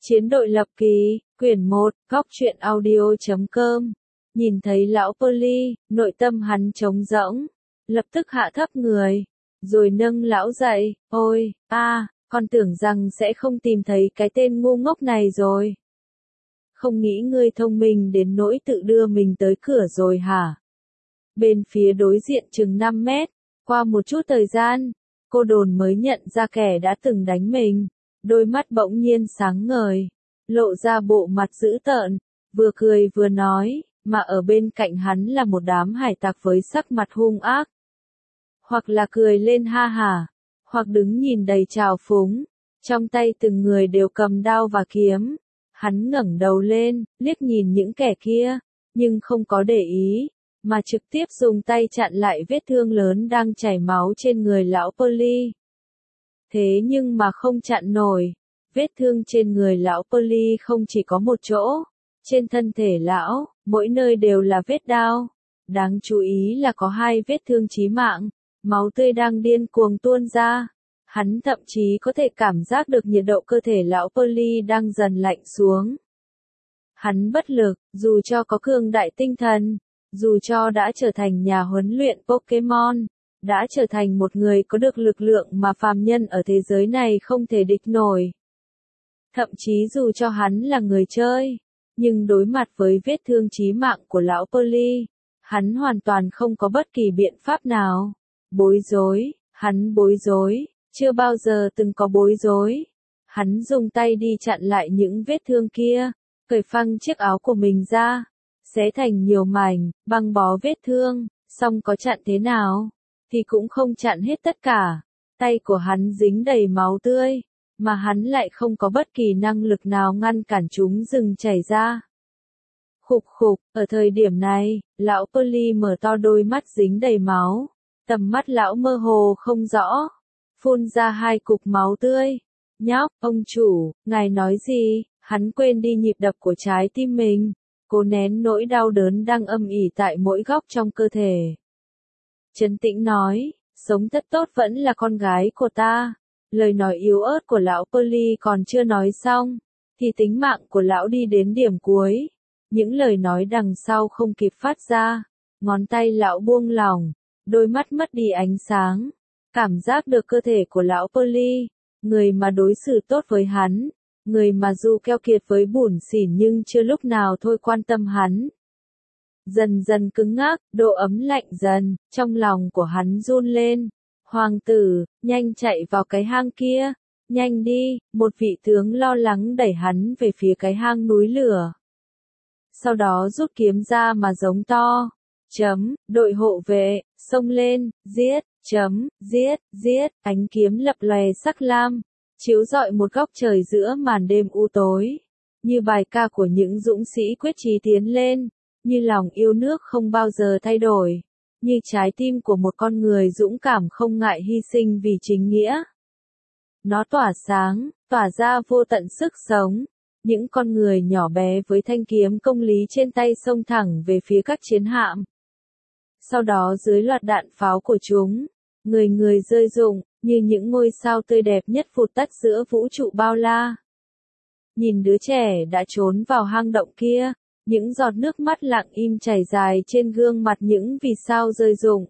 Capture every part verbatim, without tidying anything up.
Chiến đội lập kỳ, quyển một, góc truyện audio chấm com. Nhìn thấy lão Polly, nội tâm hắn trống rỗng, lập tức hạ thấp người, rồi nâng lão dậy, ôi, a, à, con tưởng rằng sẽ không tìm thấy cái tên ngu ngốc này rồi. Không nghĩ ngươi thông minh đến nỗi tự đưa mình tới cửa rồi hả? Bên phía đối diện chừng năm mét, qua một chút thời gian, cô đồn mới nhận ra kẻ đã từng đánh mình. Đôi mắt bỗng nhiên sáng ngời, lộ ra bộ mặt dữ tợn, vừa cười vừa nói, mà ở bên cạnh hắn là một đám hải tặc với sắc mặt hung ác. Hoặc là cười lên ha hả, hoặc đứng nhìn đầy trào phúng, trong tay từng người đều cầm đao và kiếm. Hắn ngẩng đầu lên, liếc nhìn những kẻ kia, nhưng không có để ý, mà trực tiếp dùng tay chặn lại vết thương lớn đang chảy máu trên người lão Polly. Thế nhưng mà không chặn nổi, vết thương trên người lão Polly không chỉ có một chỗ, trên thân thể lão, mỗi nơi đều là vết đao. Đáng chú ý là có hai vết thương chí mạng, máu tươi đang điên cuồng tuôn ra. Hắn thậm chí có thể cảm giác được nhiệt độ cơ thể lão Polly đang dần lạnh xuống. Hắn bất lực, dù cho có cường đại tinh thần, dù cho đã trở thành nhà huấn luyện Pokemon, đã trở thành một người có được lực lượng mà phàm nhân ở thế giới này không thể địch nổi. Thậm chí dù cho hắn là người chơi, nhưng đối mặt với vết thương chí mạng của lão Polly, hắn hoàn toàn không có bất kỳ biện pháp nào. Bối rối, hắn bối rối, chưa bao giờ từng có bối rối. Hắn dùng tay đi chặn lại những vết thương kia, cởi phăng chiếc áo của mình ra, xé thành nhiều mảnh, băng bó vết thương, xong có chặn thế nào? Thì cũng không chặn hết tất cả. Tay của hắn dính đầy máu tươi, mà hắn lại không có bất kỳ năng lực nào ngăn cản chúng dừng chảy ra. Khục khục, ở thời điểm này, lão Polly mở to đôi mắt dính đầy máu, tầm mắt lão mơ hồ không rõ, phun ra hai cục máu tươi. Nhóc, ông chủ, ngài nói gì? Hắn quên đi nhịp đập của trái tim mình, cố nén nỗi đau đớn đang âm ỉ tại mỗi góc trong cơ thể. Trấn tĩnh nói, sống thật tốt vẫn là con gái của ta. Lời nói yếu ớt của lão Polly còn chưa nói xong, thì tính mạng của lão đi đến điểm cuối. Những lời nói đằng sau không kịp phát ra, ngón tay lão buông lỏng, đôi mắt mất đi ánh sáng, cảm giác được cơ thể của lão Polly, người mà đối xử tốt với hắn, người mà dù keo kiệt với bủn xỉn nhưng chưa lúc nào thôi quan tâm hắn. Dần dần cứng ngắc, độ ấm lạnh dần, trong lòng của hắn run lên. Hoàng tử, nhanh chạy vào cái hang kia, nhanh đi, một vị tướng lo lắng đẩy hắn về phía cái hang núi lửa. Sau đó rút kiếm ra mà giống to, chấm, đội hộ vệ, xông lên, giết, chấm, giết, giết, ánh kiếm lập lòe sắc lam, chiếu rọi một góc trời giữa màn đêm u tối, như bài ca của những dũng sĩ quyết chí tiến lên. Như lòng yêu nước không bao giờ thay đổi, như trái tim của một con người dũng cảm không ngại hy sinh vì chính nghĩa. Nó tỏa sáng, tỏa ra vô tận sức sống, những con người nhỏ bé với thanh kiếm công lý trên tay xông thẳng về phía các chiến hạm. Sau đó dưới loạt đạn pháo của chúng, người người rơi rụng, như những ngôi sao tươi đẹp nhất vụt tắt giữa vũ trụ bao la. Nhìn đứa trẻ đã trốn vào hang động kia, những giọt nước mắt lặng im chảy dài trên gương mặt những vì sao rơi rụng.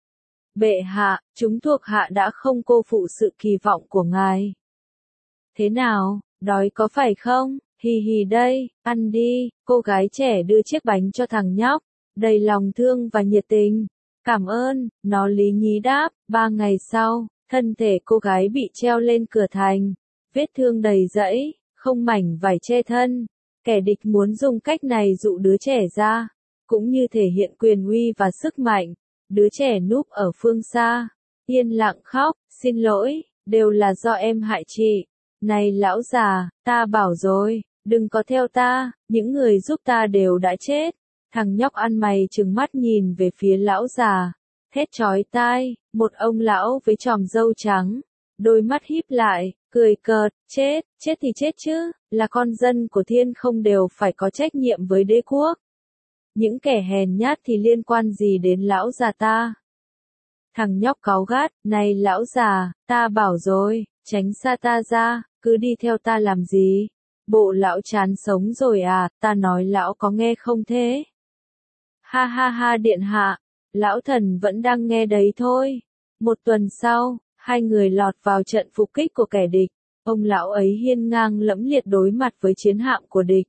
Bệ hạ, chúng thuộc hạ đã không cô phụ sự kỳ vọng của ngài. Thế nào, đói có phải không? Hì hì đây, ăn đi. Cô gái trẻ đưa chiếc bánh cho thằng nhóc, đầy lòng thương và nhiệt tình. Cảm ơn, nó lý nhí đáp. Ba ngày sau, thân thể cô gái bị treo lên cửa thành, vết thương đầy rẫy, không mảnh vải che thân. Kẻ địch muốn dùng cách này dụ đứa trẻ ra, cũng như thể hiện quyền uy và sức mạnh. Đứa trẻ núp ở phương xa, yên lặng khóc, xin lỗi, đều là do em hại chị. Này lão già, ta bảo rồi, đừng có theo ta, những người giúp ta đều đã chết. Thằng nhóc ăn mày trừng mắt nhìn về phía lão già, thét chói tai, một ông lão với chòm râu trắng, đôi mắt híp lại, cười cợt, chết, chết thì chết chứ, là con dân của thiên không đều phải có trách nhiệm với đế quốc. Những kẻ hèn nhát thì liên quan gì đến lão già ta? Thằng nhóc cáu gắt, này lão già, ta bảo rồi, tránh xa ta ra, cứ đi theo ta làm gì? Bộ lão chán sống rồi à, ta nói lão có nghe không thế? Ha ha ha điện hạ, lão thần vẫn đang nghe đấy thôi. Một tuần sau, hai người lọt vào trận phục kích của kẻ địch. Ông lão ấy hiên ngang lẫm liệt đối mặt với chiến hạm của địch.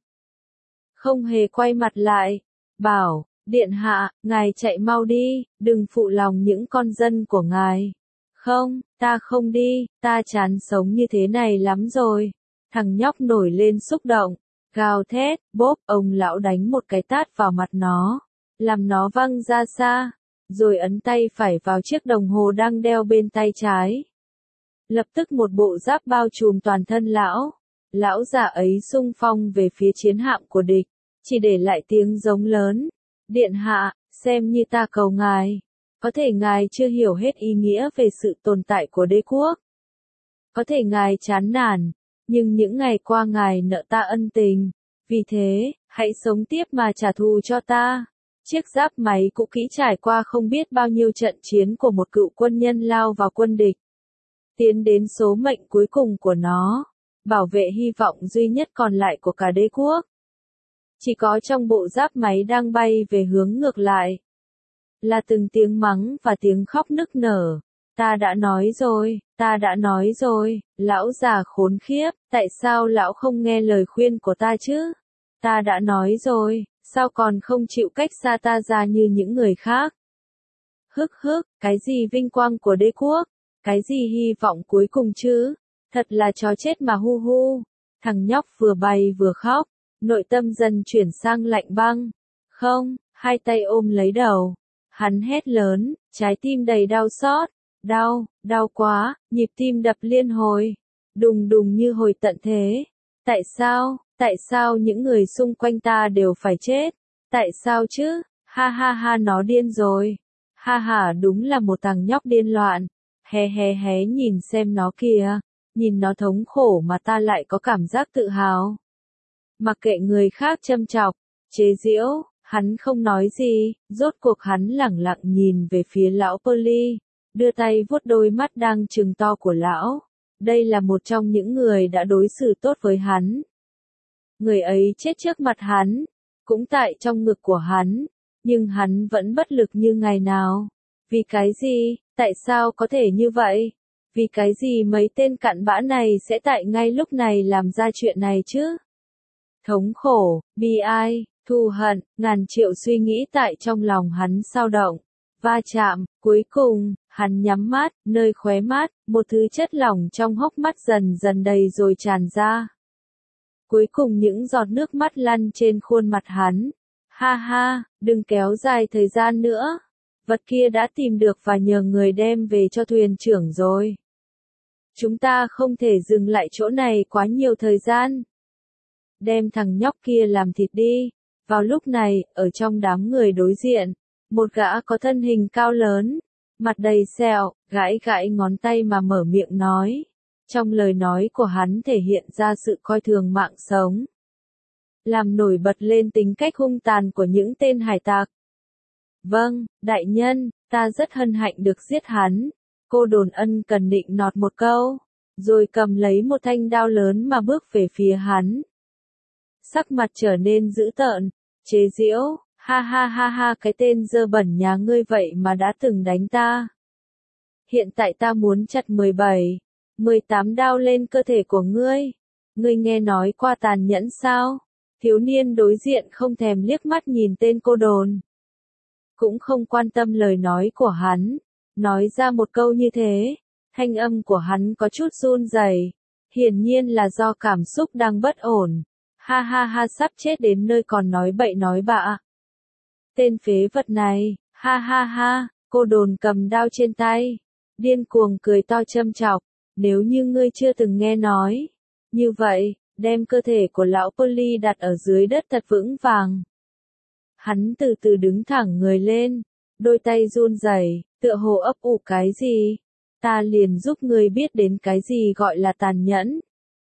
Không hề quay mặt lại, bảo, điện hạ, ngài chạy mau đi, đừng phụ lòng những con dân của ngài. Không, ta không đi, ta chán sống như thế này lắm rồi. Thằng nhóc nổi lên xúc động, gào thét, bốp, ông lão đánh một cái tát vào mặt nó, làm nó văng ra xa, rồi ấn tay phải vào chiếc đồng hồ đang đeo bên tay trái. Lập tức một bộ giáp bao trùm toàn thân lão. Lão già ấy xung phong về phía chiến hạm của địch, chỉ để lại tiếng giống lớn. Điện hạ, xem như ta cầu ngài. Có thể ngài chưa hiểu hết ý nghĩa về sự tồn tại của đế quốc. Có thể ngài chán nản, nhưng những ngày qua ngài nợ ta ân tình. Vì thế, hãy sống tiếp mà trả thù cho ta. Chiếc giáp máy cũ kỹ trải qua không biết bao nhiêu trận chiến của một cựu quân nhân lao vào quân địch. Tiến đến số mệnh cuối cùng của nó, bảo vệ hy vọng duy nhất còn lại của cả đế quốc. Chỉ có trong bộ giáp máy đang bay về hướng ngược lại, là từng tiếng mắng và tiếng khóc nức nở. Ta đã nói rồi, ta đã nói rồi, lão già khốn khiếp, tại sao lão không nghe lời khuyên của ta chứ? Ta đã nói rồi, sao còn không chịu cách xa ta ra như những người khác? Hức hức, cái gì vinh quang của đế quốc? Cái gì hy vọng cuối cùng chứ? Thật là chó chết mà hu hu. Thằng nhóc vừa bay vừa khóc, nội tâm dần chuyển sang lạnh băng. Không, hai tay ôm lấy đầu. Hắn hét lớn, trái tim đầy đau xót. Đau, đau quá, nhịp tim đập liên hồi. Đùng đùng như hồi tận thế. Tại sao, tại sao những người xung quanh ta đều phải chết? Tại sao chứ? Ha ha ha nó điên rồi. Ha ha đúng là một thằng nhóc điên loạn. Hé hé hé nhìn xem nó kìa. Nhìn nó thống khổ mà ta lại có cảm giác tự hào. Mặc kệ người khác châm chọc, chế giễu, hắn không nói gì, rốt cuộc hắn lẳng lặng nhìn về phía lão Polly, đưa tay vuốt đôi mắt đang trừng to của lão. Đây là một trong những người đã đối xử tốt với hắn. Người ấy chết trước mặt hắn, cũng tại trong ngực của hắn, nhưng hắn vẫn bất lực như ngày nào. Vì cái gì, tại sao có thể như vậy? Vì cái gì mấy tên cặn bã này sẽ tại ngay lúc này làm ra chuyện này chứ? Thống khổ, bi ai, thù hận, ngàn triệu suy nghĩ tại trong lòng hắn xao động. Va chạm, cuối cùng, hắn nhắm mắt, nơi khóe mắt, một thứ chất lỏng trong hốc mắt dần dần đầy rồi tràn ra. Cuối cùng những giọt nước mắt lăn trên khuôn mặt hắn. Ha ha, đừng kéo dài thời gian nữa. Vật kia đã tìm được và nhờ người đem về cho thuyền trưởng rồi. Chúng ta không thể dừng lại chỗ này quá nhiều thời gian. Đem thằng nhóc kia làm thịt đi. Vào lúc này, ở trong đám người đối diện, một gã có thân hình cao lớn, mặt đầy sẹo, gãi gãi ngón tay mà mở miệng nói. Trong lời nói của hắn thể hiện ra sự coi thường mạng sống, làm nổi bật lên tính cách hung tàn của những tên hải tặc. Vâng, đại nhân, ta rất hân hạnh được giết hắn. Cô đồn ân cần định nọt một câu, rồi cầm lấy một thanh đao lớn mà bước về phía hắn. Sắc mặt trở nên dữ tợn, chế giễu, ha ha ha ha cái tên dơ bẩn nhà ngươi vậy mà đã từng đánh ta. Hiện tại ta muốn chặt mười bảy, mười tám đao lên cơ thể của ngươi. Ngươi nghe nói qua tàn nhẫn sao? Thiếu niên đối diện không thèm liếc mắt nhìn tên cô đồn. Cũng không quan tâm lời nói của hắn. Nói ra một câu như thế, thanh âm của hắn có chút run rẩy, hiển nhiên là do cảm xúc đang bất ổn. Ha ha ha sắp chết đến nơi còn nói bậy nói bạ. Tên phế vật này, ha ha ha, cô đồn cầm đao trên tay, điên cuồng cười to châm chọc, nếu như ngươi chưa từng nghe nói. Như vậy, đem cơ thể của lão Polly đặt ở dưới đất thật vững vàng. Hắn từ từ đứng thẳng người lên, đôi tay run rẩy, tựa hồ ấp ủ cái gì. Ta liền giúp ngươi biết đến cái gì gọi là tàn nhẫn.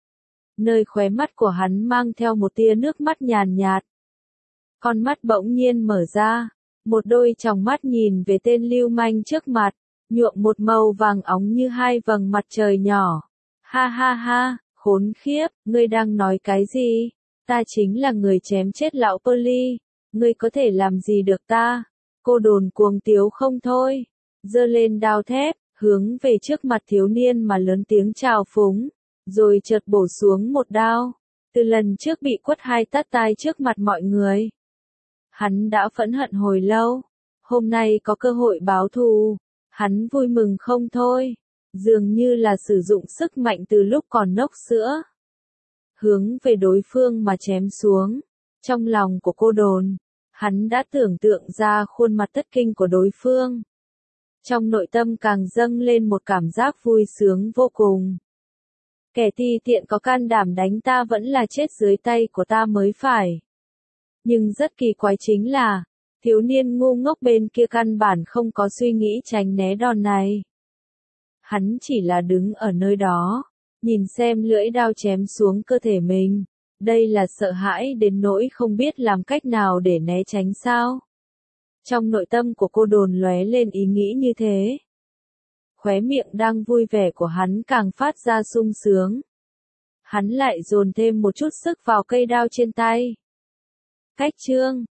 Nơi khóe mắt của hắn mang theo một tia nước mắt nhàn nhạt. Con mắt bỗng nhiên mở ra, một đôi tròng mắt nhìn về tên lưu manh trước mặt, nhuộm một màu vàng óng như hai vầng mặt trời nhỏ. Ha ha ha, Khốn khiếp, ngươi đang nói cái gì? Ta chính là người chém chết lão Polly, ngươi có thể làm gì được ta? Cô đồn cuồng tiếu không thôi, giơ lên đao thép, hướng về trước mặt thiếu niên mà lớn tiếng chào phúng, rồi chợt bổ xuống một đao. Từ lần trước bị quất hai tát tai trước mặt mọi người, hắn đã phẫn hận hồi lâu, hôm nay có cơ hội báo thù, hắn vui mừng không thôi, dường như là sử dụng sức mạnh từ lúc còn nốc sữa, hướng về đối phương mà chém xuống. Trong lòng của cô đồn, hắn đã tưởng tượng ra khuôn mặt thất kinh của đối phương. Trong nội tâm càng dâng lên một cảm giác vui sướng vô cùng. Kẻ ti tiện có can đảm đánh ta vẫn là chết dưới tay của ta mới phải. Nhưng rất kỳ quái chính là, thiếu niên ngu ngốc bên kia căn bản không có suy nghĩ tránh né đòn này. Hắn chỉ là đứng ở nơi đó, nhìn xem lưỡi đao chém xuống cơ thể mình. Đây là sợ hãi đến nỗi không biết làm cách nào để né tránh sao. Trong nội tâm của cô đồn lóe lên ý nghĩ như thế. Khóe miệng đang vui vẻ của hắn càng phát ra sung sướng. Hắn lại dồn thêm một chút sức vào cây đao trên tay. Cách chương